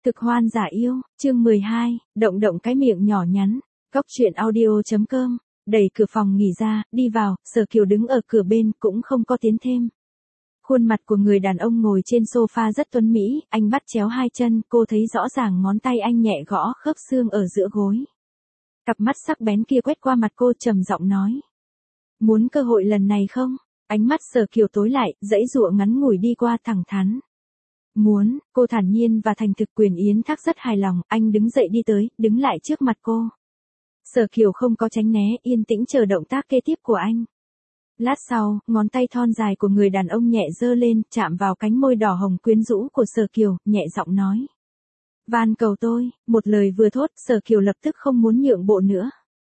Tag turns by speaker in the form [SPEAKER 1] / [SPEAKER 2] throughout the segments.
[SPEAKER 1] Cực hoan giả yêu, chương 12, động động cái miệng nhỏ nhắn. Cóc truyện audio.com, đẩy cửa phòng nghỉ ra, đi vào, Sở Kiều đứng ở cửa bên cũng không có tiến thêm. Khuôn mặt của người đàn ông ngồi trên sofa rất tuấn mỹ, anh bắt chéo hai chân, cô thấy rõ ràng ngón tay anh nhẹ gõ khớp xương ở giữa gối. Cặp mắt sắc bén kia quét qua mặt cô trầm giọng nói. Muốn cơ hội lần này không? Ánh mắt Sở Kiều tối lại, dãy dụa ngắn ngủi đi qua thẳng thắn. Muốn, cô thản nhiên và thành thực. Quyền Yến Thác rất hài lòng, anh đứng dậy đi tới, đứng lại trước mặt cô. Sở Kiều không có tránh né, yên tĩnh chờ động tác kế tiếp của anh. Lát sau, ngón tay thon dài của người đàn ông nhẹ giơ lên, chạm vào cánh môi đỏ hồng quyến rũ của Sở Kiều, nhẹ giọng nói. Van cầu tôi, một lời vừa thốt, Sở Kiều lập tức không muốn nhượng bộ nữa.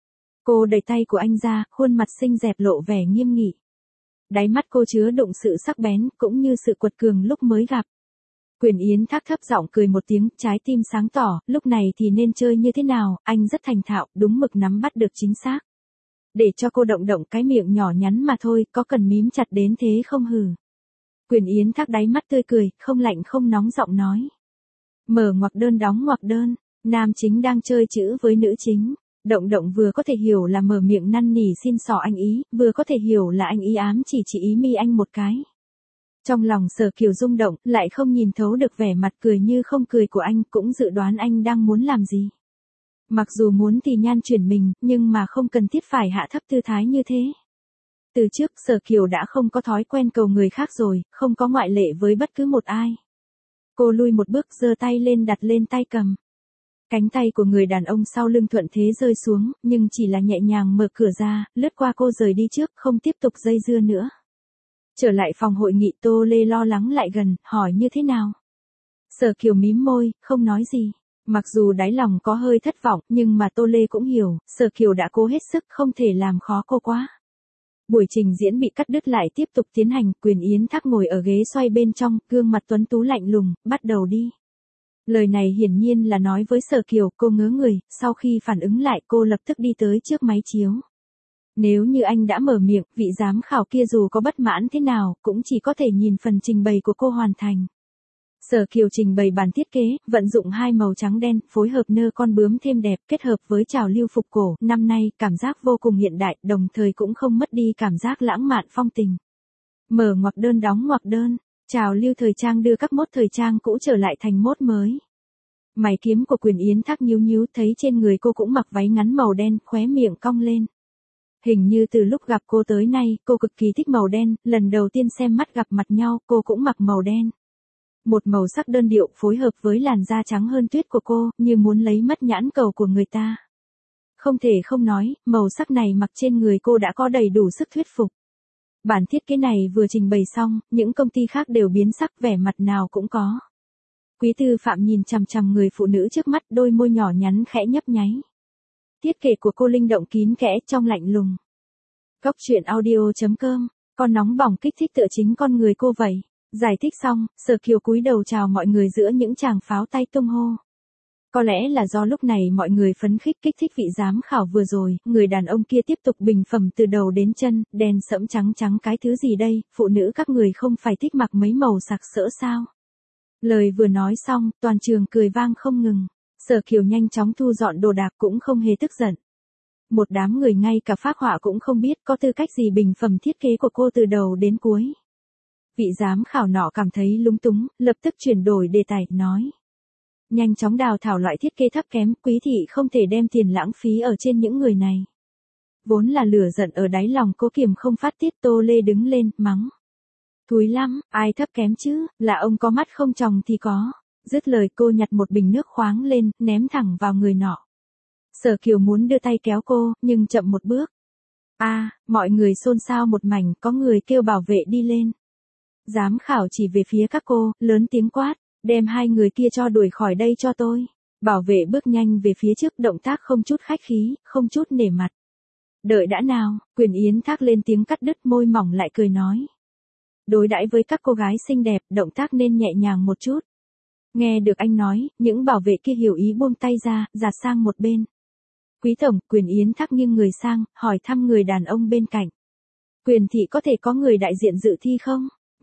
[SPEAKER 1] Cô đẩy tay của anh ra, khuôn mặt xinh đẹp lộ vẻ nghiêm nghị. Đáy mắt cô chứa đựng sự sắc bén, cũng như sự quật cường lúc mới gặp. Quyền Yến Thác thấp giọng cười một tiếng, trái tim sáng tỏ, lúc này thì nên chơi như thế nào, anh rất thành thạo, đúng mực nắm bắt được chính xác. Để cho cô động động cái miệng nhỏ nhắn mà thôi, có cần mím chặt đến thế không hừ. Quyền Yến Thác đáy mắt tươi cười, không lạnh không nóng giọng nói. Mở ngoặc đơn đóng ngoặc đơn, nam chính đang chơi chữ với nữ chính. Động động vừa có thể hiểu là mở miệng năn nỉ xin xỏ anh ý, vừa có thể hiểu là anh ý ám chỉ ý mi anh một cái. Trong lòng Sở Kiều rung động, lại không nhìn thấu được vẻ mặt cười như không cười của anh, cũng dự đoán anh đang muốn làm gì. Mặc dù muốn thì nhan chuyển mình, nhưng mà không cần thiết phải hạ thấp tư thái như thế. Từ trước Sở Kiều đã không có thói quen cầu người khác rồi, không có ngoại lệ với bất cứ một ai. Cô lui một bước giơ tay lên đặt lên tay cầm. Cánh tay của người đàn ông sau lưng thuận thế rơi xuống, nhưng chỉ là nhẹ nhàng mở cửa ra, lướt qua cô rời đi trước, không tiếp tục dây dưa nữa. Trở lại phòng hội nghị, Tô Lê lo lắng lại gần, hỏi như thế nào. Sở Kiều mím môi, không nói gì. Mặc dù đáy lòng có hơi thất vọng, nhưng mà Tô Lê cũng hiểu, Sở Kiều đã cố hết sức, không thể làm khó cô quá. Buổi trình diễn bị cắt đứt lại tiếp tục tiến hành, Quyền Yến Thác ngồi ở ghế xoay bên trong, gương mặt tuấn tú lạnh lùng, bắt đầu đi. Lời này hiển nhiên là nói với Sở Kiều, cô ngớ người, sau khi phản ứng lại cô lập tức đi tới trước máy chiếu. Nếu như anh đã mở miệng, vị giám khảo kia dù có bất mãn thế nào, cũng chỉ có thể nhìn phần trình bày của cô hoàn thành. Sở Kiều trình bày bản thiết kế, vận dụng hai màu trắng đen, phối hợp nơ con bướm thêm đẹp, kết hợp với trào lưu phục cổ, năm nay, cảm giác vô cùng hiện đại, đồng thời cũng không mất đi cảm giác lãng mạn phong tình. Mở ngoặc đơn đóng ngoặc đơn, trào lưu thời trang đưa các mốt thời trang cũ trở lại thành mốt mới. Mày kiếm của Quyền Yến Thác nhíu nhíu, thấy trên người cô cũng mặc váy ngắn màu đen, khóe miệng cong lên. Hình như từ lúc gặp cô tới nay, cô cực kỳ thích màu đen, lần đầu tiên xem mắt gặp mặt nhau, cô cũng mặc màu đen. Một màu sắc đơn điệu phối hợp với làn da trắng hơn tuyết của cô, như muốn lấy mất nhãn cầu của người ta. Không thể không nói, màu sắc này mặc trên người cô đã có đầy đủ sức thuyết phục. Bản thiết kế này vừa trình bày xong, những công ty khác đều biến sắc, vẻ mặt nào cũng có. Quý Tư Phạm nhìn chằm chằm người phụ nữ trước mắt, đôi môi nhỏ nhắn khẽ nhấp nháy. Thiết kế của cô linh động kín kẽ, trong lạnh lùng. Cóc truyện audio.com, con nóng bỏng kích thích tựa chính con người cô vậy. Giải thích xong, Sở Kiều cúi đầu chào mọi người giữa những tràng pháo tay tung hô. Có lẽ là do lúc này mọi người phấn khích kích thích vị giám khảo vừa rồi, người đàn ông kia tiếp tục bình phẩm từ đầu đến chân, đen sẫm trắng trắng cái thứ gì đây, phụ nữ các người không phải thích mặc mấy màu sặc sỡ sao. Lời vừa nói xong, toàn trường cười vang không ngừng. Sở Kiều nhanh chóng thu dọn đồ đạc cũng không hề tức giận. Một đám người ngay cả phác họa cũng không biết có tư cách gì bình phẩm thiết kế của cô từ đầu đến cuối. Vị giám khảo nọ cảm thấy lúng túng, lập tức chuyển đổi đề tài, nói. Nhanh chóng đào thảo loại thiết kế thấp kém, quý thị không thể đem tiền lãng phí ở trên những người này. Vốn là lửa giận ở đáy lòng cô kiềm không phát tiết, Tô Lê đứng lên, mắng. Thúi lắm, ai thấp kém chứ, là ông có mắt không tròng thì có. Dứt lời cô nhặt một bình nước khoáng lên, ném thẳng vào người nọ. Sở Kiều muốn đưa tay kéo cô, nhưng chậm một bước. Mọi người xôn xao một mảnh, có người kêu bảo vệ đi lên. Giám khảo chỉ về phía các cô, lớn tiếng quát, đem hai người kia cho đuổi khỏi đây cho tôi. Bảo vệ bước nhanh về phía trước, động tác không chút khách khí, không chút nể mặt. Đợi đã nào, Quyền Yến Thác lên tiếng cắt đứt, môi mỏng lại cười nói. Đối đãi với các cô gái xinh đẹp, động tác nên nhẹ nhàng một chút. Nghe được anh nói, những bảo vệ kia hiểu ý buông tay ra, dạt sang một bên. Quý tổng, Quyền Yến Thác nghiêng người sang, hỏi thăm người đàn ông bên cạnh. Quyền thị có thể có người đại diện dự thi không?